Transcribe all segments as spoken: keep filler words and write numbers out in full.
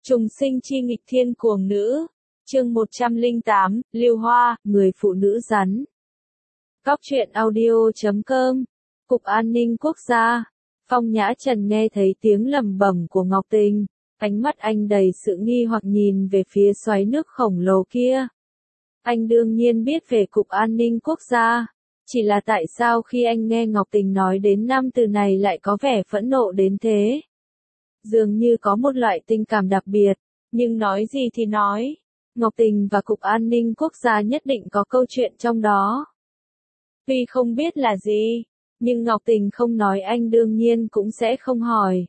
Trùng sinh chi nghịch thiên cuồng nữ. Chương một trăm lẻ tám, Lưu Hoa, người phụ nữ rắn. Góc truyện audio chấm com. Cục An ninh Quốc gia. Phong Nhã Trần nghe thấy tiếng lẩm bẩm của Ngọc Tình, ánh mắt anh đầy sự nghi hoặc nhìn về phía xoáy nước khổng lồ kia. Anh đương nhiên biết về Cục An ninh Quốc gia, chỉ là tại sao khi anh nghe Ngọc Tình nói đến năm từ này lại có vẻ phẫn nộ đến thế. Dường như có một loại tình cảm đặc biệt, nhưng nói gì thì nói, Ngọc Tình và Cục An ninh Quốc gia nhất định có câu chuyện trong đó. Tuy không biết là gì, nhưng Ngọc Tình không nói anh đương nhiên cũng sẽ không hỏi.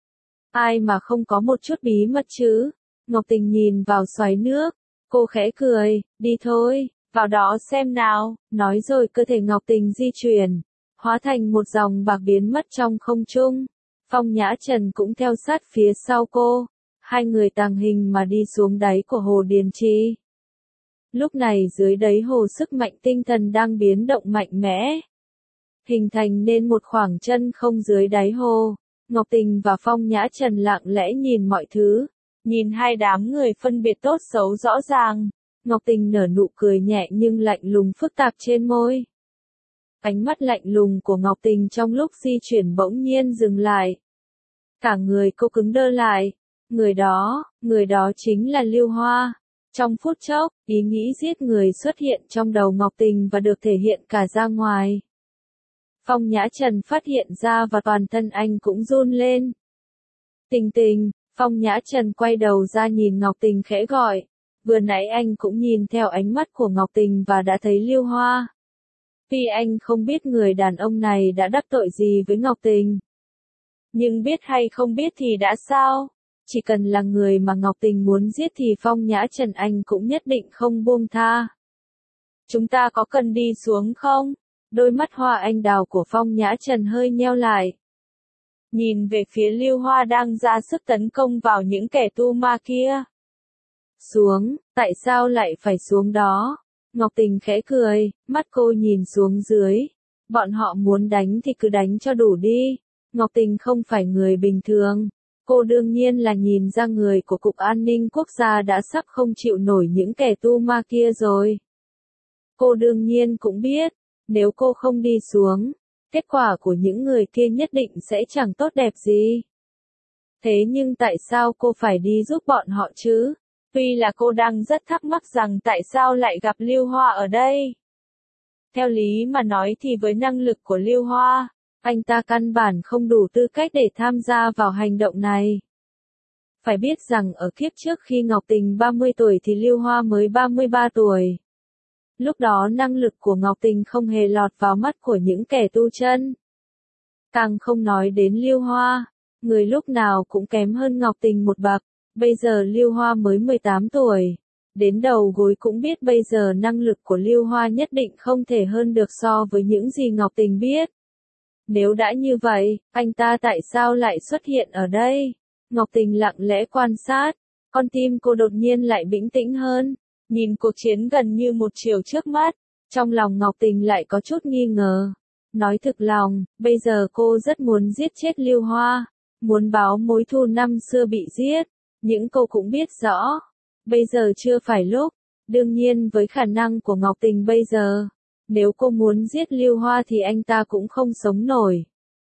Ai mà không có một chút bí mật chứ? Ngọc Tình nhìn vào xoáy nước, cô khẽ cười, đi thôi, vào đó xem nào, nói rồi cơ thể Ngọc Tình di chuyển, hóa thành một dòng bạc biến mất trong không trung. Phong Nhã Trần cũng theo sát phía sau cô, hai người tàng hình mà đi xuống đáy của hồ Điền Trì. Lúc này dưới đáy hồ sức mạnh tinh thần đang biến động mạnh mẽ, hình thành nên một khoảng chân không dưới đáy hồ. Ngọc Tình và Phong Nhã Trần lặng lẽ nhìn mọi thứ, nhìn hai đám người phân biệt tốt xấu rõ ràng. Ngọc Tình nở nụ cười nhẹ nhưng lạnh lùng phức tạp trên môi. Ánh mắt lạnh lùng của Ngọc Tình trong lúc di chuyển bỗng nhiên dừng lại. Cả người cô cứng đơ lại. Người đó, người đó chính là Lưu Hoa. Trong phút chốc, ý nghĩ giết người xuất hiện trong đầu Ngọc Tình và được thể hiện cả ra ngoài. Phong Nhã Trần phát hiện ra và toàn thân anh cũng run lên. Tình Tình, Phong Nhã Trần quay đầu ra nhìn Ngọc Tình khẽ gọi. Vừa nãy anh cũng nhìn theo ánh mắt của Ngọc Tình và đã thấy Lưu Hoa. Tuy anh không biết người đàn ông này đã đắc tội gì với Ngọc Tình, nhưng biết hay không biết thì đã sao? Chỉ cần là người mà Ngọc Tình muốn giết thì Phong Nhã Trần anh cũng nhất định không buông tha. Chúng ta có cần đi xuống không? Đôi mắt hoa anh đào của Phong Nhã Trần hơi nheo lại. Nhìn về phía Lưu Hoa đang ra sức tấn công vào những kẻ tu ma kia. Xuống, tại sao lại phải xuống đó? Ngọc Tình khẽ cười, mắt cô nhìn xuống dưới. Bọn họ muốn đánh thì cứ đánh cho đủ đi. Ngọc Tình không phải người bình thường. Cô đương nhiên là nhìn ra người của Cục An ninh Quốc gia đã sắp không chịu nổi những kẻ tu ma kia rồi. Cô đương nhiên cũng biết, nếu cô không đi xuống, kết quả của những người kia nhất định sẽ chẳng tốt đẹp gì. Thế nhưng tại sao cô phải đi giúp bọn họ chứ? Tuy là cô đang rất thắc mắc rằng tại sao lại gặp Lưu Hoa ở đây. Theo lý mà nói thì với năng lực của Lưu Hoa, anh ta căn bản không đủ tư cách để tham gia vào hành động này. Phải biết rằng ở kiếp trước khi Ngọc Tình ba mươi tuổi thì Lưu Hoa mới ba mươi ba tuổi. Lúc đó năng lực của Ngọc Tình không hề lọt vào mắt của những kẻ tu chân. Càng không nói đến Lưu Hoa, người lúc nào cũng kém hơn Ngọc Tình một bậc. Bây giờ Lưu Hoa mới mười tám tuổi. Đến đầu gối cũng biết bây giờ năng lực của Lưu Hoa nhất định không thể hơn được so với những gì Ngọc Tình biết. Nếu đã như vậy, anh ta tại sao lại xuất hiện ở đây? Ngọc Tình lặng lẽ quan sát, con tim cô đột nhiên lại bình tĩnh hơn, nhìn cuộc chiến gần như một chiều trước mắt, trong lòng Ngọc Tình lại có chút nghi ngờ. Nói thực lòng, bây giờ cô rất muốn giết chết Lưu Hoa, muốn báo mối thù năm xưa bị giết, nhưng cô cũng biết rõ, bây giờ chưa phải lúc. Đương nhiên với khả năng của Ngọc Tình bây giờ, nếu cô muốn giết Lưu Hoa thì anh ta cũng không sống nổi.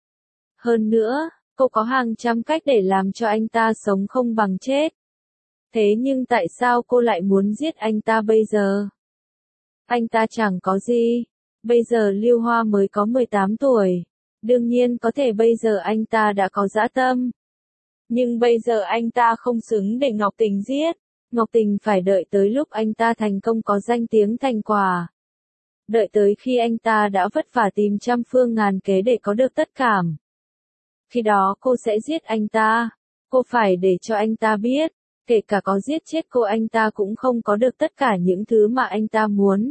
Hơn nữa, cô có hàng trăm cách để làm cho anh ta sống không bằng chết. Thế nhưng tại sao cô lại muốn giết anh ta bây giờ? Anh ta chẳng có gì. Bây giờ Lưu Hoa mới có mười tám tuổi. Đương nhiên có thể bây giờ anh ta đã có dã tâm. Nhưng bây giờ anh ta không xứng để Ngọc Tình giết. Ngọc Tình phải đợi tới lúc anh ta thành công có danh tiếng thành quả. Đợi tới khi anh ta đã vất vả tìm trăm phương ngàn kế để có được tất cảm. Khi đó cô sẽ giết anh ta. Cô phải để cho anh ta biết, kể cả có giết chết cô anh ta cũng không có được tất cả những thứ mà anh ta muốn.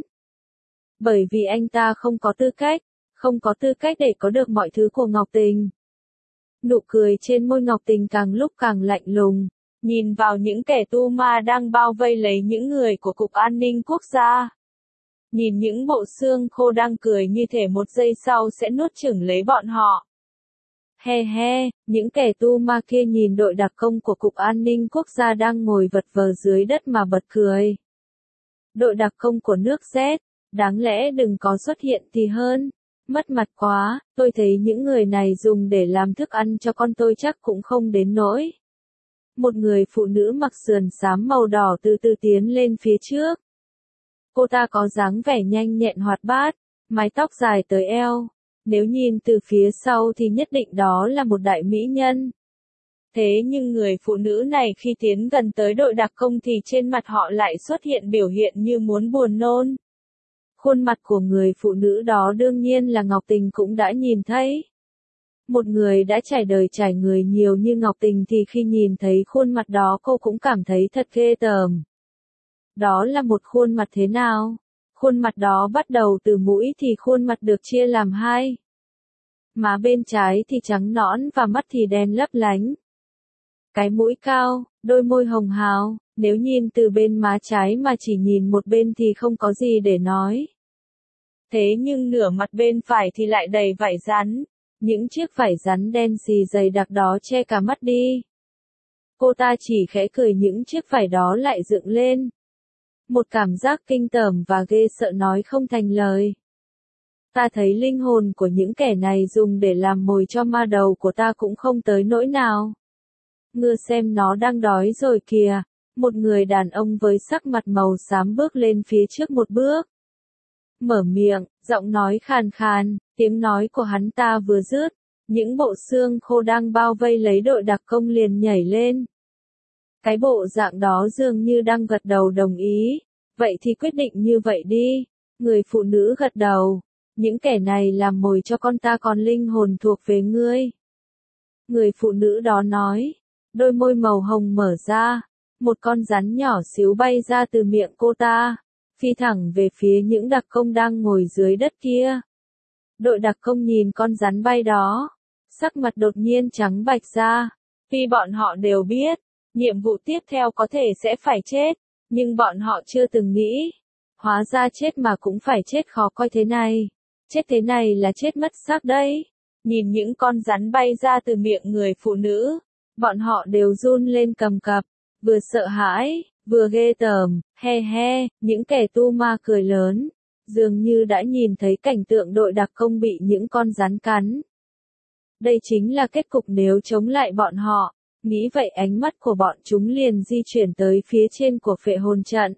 Bởi vì anh ta không có tư cách, không có tư cách để có được mọi thứ của Ngọc Tình. Nụ cười trên môi Ngọc Tình càng lúc càng lạnh lùng, nhìn vào những kẻ tu ma đang bao vây lấy những người của Cục An ninh Quốc gia. Nhìn những bộ xương khô đang cười như thể một giây sau sẽ nuốt chửng lấy bọn họ. He he, những kẻ tu ma kia nhìn đội đặc công của Cục An ninh Quốc gia đang ngồi vật vờ dưới đất mà bật cười. Đội đặc công của nước Z, đáng lẽ đừng có xuất hiện thì hơn. Mất mặt quá, tôi thấy những người này dùng để làm thức ăn cho con tôi chắc cũng không đến nỗi. Một người phụ nữ mặc sườn xám màu đỏ từ từ tiến lên phía trước. Cô ta có dáng vẻ nhanh nhẹn hoạt bát, mái tóc dài tới eo. Nếu nhìn từ phía sau thì nhất định đó là một đại mỹ nhân. Thế nhưng người phụ nữ này khi tiến gần tới đội đặc công thì trên mặt họ lại xuất hiện biểu hiện như muốn buồn nôn. Khuôn mặt của người phụ nữ đó đương nhiên là Ngọc Tình cũng đã nhìn thấy. Một người đã trải đời trải người nhiều như Ngọc Tình thì khi nhìn thấy khuôn mặt đó cô cũng cảm thấy thật ghê tởm. Đó là một khuôn mặt thế nào? Khuôn mặt đó bắt đầu từ mũi thì khuôn mặt được chia làm hai. Má bên trái thì trắng nõn và mắt thì đen lấp lánh. Cái mũi cao, đôi môi hồng hào, nếu nhìn từ bên má trái mà chỉ nhìn một bên thì không có gì để nói. Thế nhưng nửa mặt bên phải thì lại đầy vảy rắn, những chiếc vảy rắn đen xì dày đặc đó che cả mắt đi. Cô ta chỉ khẽ cười những chiếc vảy đó lại dựng lên. Một cảm giác kinh tởm và ghê sợ nói không thành lời. Ta thấy linh hồn của những kẻ này dùng để làm mồi cho ma đầu của ta cũng không tới nỗi nào. Ngựa xem nó đang đói rồi kìa. Một người đàn ông với sắc mặt màu xám bước lên phía trước một bước. Mở miệng, giọng nói khàn khàn, tiếng nói của hắn ta vừa dứt, những bộ xương khô đang bao vây lấy đội đặc công liền nhảy lên. Cái bộ dạng đó dường như đang gật đầu đồng ý. Vậy thì quyết định như vậy đi. Người phụ nữ gật đầu. Những kẻ này làm mồi cho con ta còn linh hồn thuộc về ngươi. Người phụ nữ đó nói. Đôi môi màu hồng mở ra. Một con rắn nhỏ xíu bay ra từ miệng cô ta. Phi thẳng về phía những đặc công đang ngồi dưới đất kia. Đội đặc công nhìn con rắn bay đó. Sắc mặt đột nhiên trắng bạch ra. Vì bọn họ đều biết. Nhiệm vụ tiếp theo có thể sẽ phải chết. Nhưng bọn họ chưa từng nghĩ. Hóa ra chết mà cũng phải chết khó coi thế này. Chết thế này là chết mất xác đấy. Nhìn những con rắn bay ra từ miệng người phụ nữ. Bọn họ đều run lên cầm cập. Vừa sợ hãi, vừa ghê tởm, he he, những kẻ tu ma cười lớn. Dường như đã nhìn thấy cảnh tượng đội đặc công bị những con rắn cắn. Đây chính là kết cục nếu chống lại bọn họ. Nghĩ vậy ánh mắt của bọn chúng liền di chuyển tới phía trên của phệ hồn trận.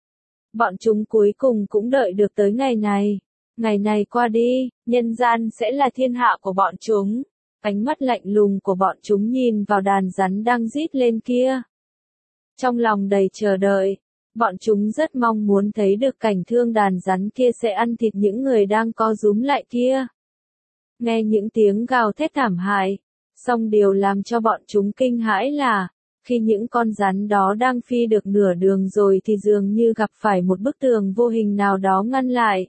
Bọn chúng cuối cùng cũng đợi được tới ngày này. Ngày này qua đi, nhân gian sẽ là thiên hạ của bọn chúng. Ánh mắt lạnh lùng của bọn chúng nhìn vào đàn rắn đang rít lên kia. Trong lòng đầy chờ đợi, bọn chúng rất mong muốn thấy được cảnh thương đàn rắn kia sẽ ăn thịt những người đang co rúm lại kia. Nghe những tiếng gào thét thảm hại. Song điều làm cho bọn chúng kinh hãi là, khi những con rắn đó đang phi được nửa đường rồi thì dường như gặp phải một bức tường vô hình nào đó ngăn lại.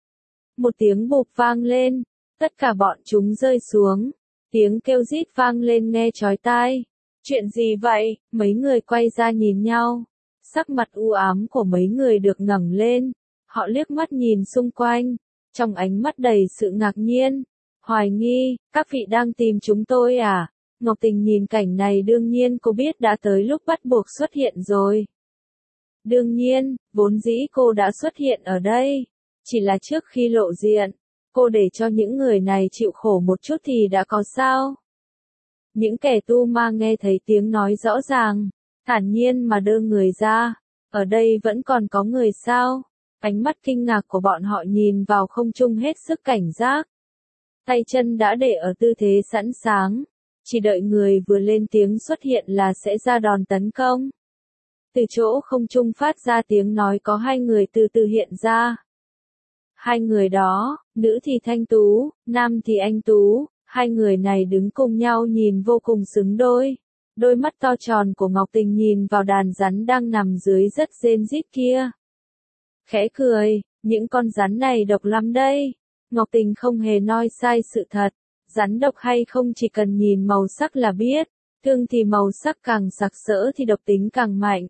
Một tiếng bụp vang lên, tất cả bọn chúng rơi xuống, tiếng kêu rít vang lên nghe chói tai. Chuyện gì vậy? Mấy người quay ra nhìn nhau, sắc mặt u ám của mấy người được ngẩng lên, họ liếc mắt nhìn xung quanh, trong ánh mắt đầy sự ngạc nhiên. Hoài nghi, các vị đang tìm chúng tôi à? Ngọc Tình nhìn cảnh này đương nhiên cô biết đã tới lúc bắt buộc xuất hiện rồi. Đương nhiên, vốn dĩ cô đã xuất hiện ở đây. Chỉ là trước khi lộ diện, cô để cho những người này chịu khổ một chút thì đã có sao? Những kẻ tu ma nghe thấy tiếng nói rõ ràng, thản nhiên mà đưa người ra. Ở đây vẫn còn có người sao? Ánh mắt kinh ngạc của bọn họ nhìn vào không trung hết sức cảnh giác. Tay chân đã để ở tư thế sẵn sàng, chỉ đợi người vừa lên tiếng xuất hiện là sẽ ra đòn tấn công. Từ chỗ không trung phát ra tiếng nói có hai người từ từ hiện ra. Hai người đó, nữ thì thanh tú, nam thì anh tú, hai người này đứng cùng nhau nhìn vô cùng xứng đôi. Đôi mắt to tròn của Ngọc Tình nhìn vào đàn rắn đang nằm dưới rất rên rít kia. Khẽ cười, những con rắn này độc lắm đây. Ngọc Tình không hề nói sai sự thật, rắn độc hay không chỉ cần nhìn màu sắc là biết, thương thì màu sắc càng sặc sỡ thì độc tính càng mạnh.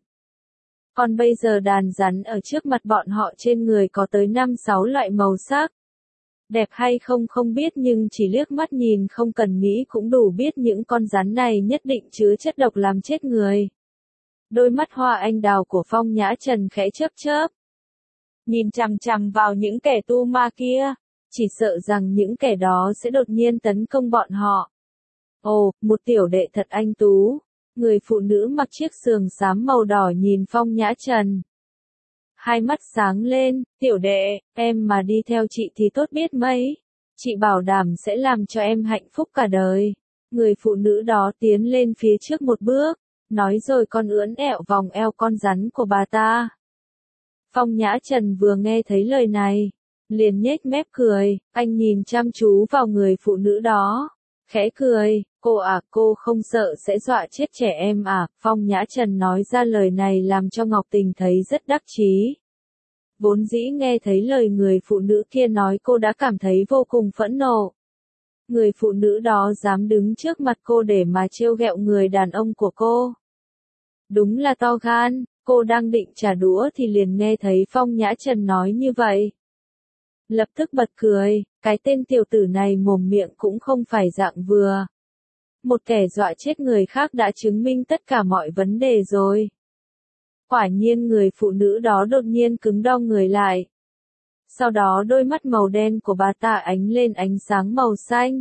Còn bây giờ đàn rắn ở trước mặt bọn họ trên người có tới năm sáu loại màu sắc. Đẹp hay không không biết nhưng chỉ liếc mắt nhìn không cần nghĩ cũng đủ biết những con rắn này nhất định chứa chất độc làm chết người. Đôi mắt hoa anh đào của Phong Nhã Trần khẽ chớp chớp. Nhìn chằm chằm vào những kẻ tu ma kia, chỉ sợ rằng những kẻ đó sẽ đột nhiên tấn công bọn họ. Ồ, một tiểu đệ thật anh tú. Người phụ nữ mặc chiếc sườn xám màu đỏ nhìn Phong Nhã Trần. Hai mắt sáng lên, tiểu đệ, em mà đi theo chị thì tốt biết mấy. Chị bảo đảm sẽ làm cho em hạnh phúc cả đời. Người phụ nữ đó tiến lên phía trước một bước, nói rồi con ưỡn ẹo vòng eo con rắn của bà ta. Phong Nhã Trần vừa nghe thấy lời này, liền nhếch mép cười, anh nhìn chăm chú vào người phụ nữ đó, khẽ cười, cô à, cô không sợ sẽ dọa chết trẻ em à, Phong Nhã Trần nói ra lời này làm cho Ngọc Tình thấy rất đắc chí. Vốn dĩ nghe thấy lời người phụ nữ kia nói cô đã cảm thấy vô cùng phẫn nộ. Người phụ nữ đó dám đứng trước mặt cô để mà trêu ghẹo người đàn ông của cô. Đúng là to gan, cô đang định trả đũa thì liền nghe thấy Phong Nhã Trần nói như vậy. Lập tức bật cười, cái tên tiểu tử này mồm miệng cũng không phải dạng vừa. Một kẻ dọa chết người khác đã chứng minh tất cả mọi vấn đề rồi. Quả nhiên người phụ nữ đó đột nhiên cứng đong người lại. Sau đó đôi mắt màu đen của bà ta ánh lên ánh sáng màu xanh.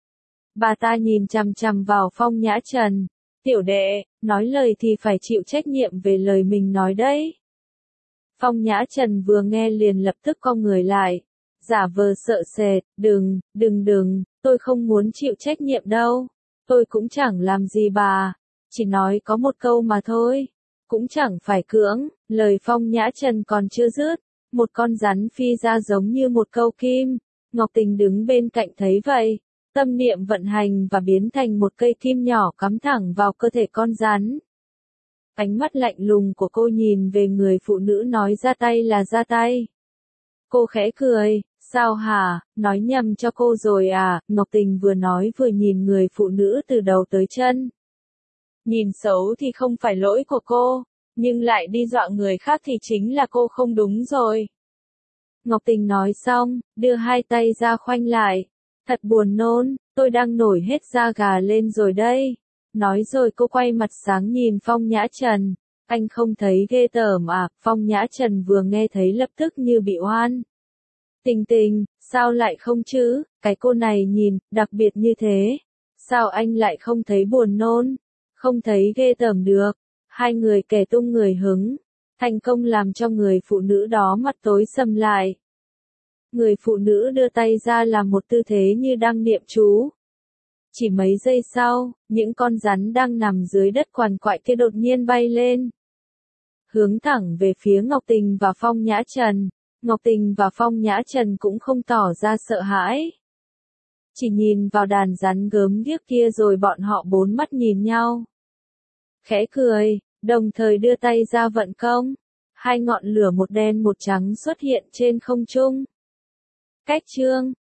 Bà ta nhìn chằm chằm vào Phong Nhã Trần. Tiểu đệ, nói lời thì phải chịu trách nhiệm về lời mình nói đấy. Phong Nhã Trần vừa nghe liền lập tức cong người lại. Giả vờ sợ sệt, đừng, đừng đừng, tôi không muốn chịu trách nhiệm đâu. Tôi cũng chẳng làm gì bà. Chỉ nói có một câu mà thôi. Cũng chẳng phải cưỡng, lời Phong Nhã Trần còn chưa dứt. Một con rắn phi ra giống như một câu kim. Ngọc Tình đứng bên cạnh thấy vậy. Tâm niệm vận hành và biến thành một cây kim nhỏ cắm thẳng vào cơ thể con rắn. Ánh mắt lạnh lùng của cô nhìn về người phụ nữ nói ra tay là ra tay. Cô khẽ cười, sao hả, nói nhầm cho cô rồi à, Ngọc Tình vừa nói vừa nhìn người phụ nữ từ đầu tới chân. Nhìn xấu thì không phải lỗi của cô, nhưng lại đi dọa người khác thì chính là cô không đúng rồi. Ngọc Tình nói xong, đưa hai tay ra khoanh lại. Thật buồn nôn, tôi đang nổi hết da gà lên rồi đây. Nói rồi cô quay mặt sáng nhìn Phong Nhã Trần. Anh không thấy ghê tởm à, Phong Nhã Trần vừa nghe thấy lập tức như bị oan. Tình Tình, sao lại không chứ, cái cô này nhìn, đặc biệt như thế. Sao anh lại không thấy buồn nôn, không thấy ghê tởm được. Hai người kẻ tung người hứng, thành công làm cho người phụ nữ đó mặt tối sầm lại. Người phụ nữ đưa tay ra làm một tư thế như đang niệm chú. Chỉ mấy giây sau, những con rắn đang nằm dưới đất quằn quại kia đột nhiên bay lên. Hướng thẳng về phía Ngọc Tình và Phong Nhã Trần. Ngọc Tình và Phong Nhã Trần cũng không tỏ ra sợ hãi. Chỉ nhìn vào đàn rắn gớm ghiếc kia rồi bọn họ bốn mắt nhìn nhau. Khẽ cười, đồng thời đưa tay ra vận công. Hai ngọn lửa một đen một trắng xuất hiện trên không trung. Cách chương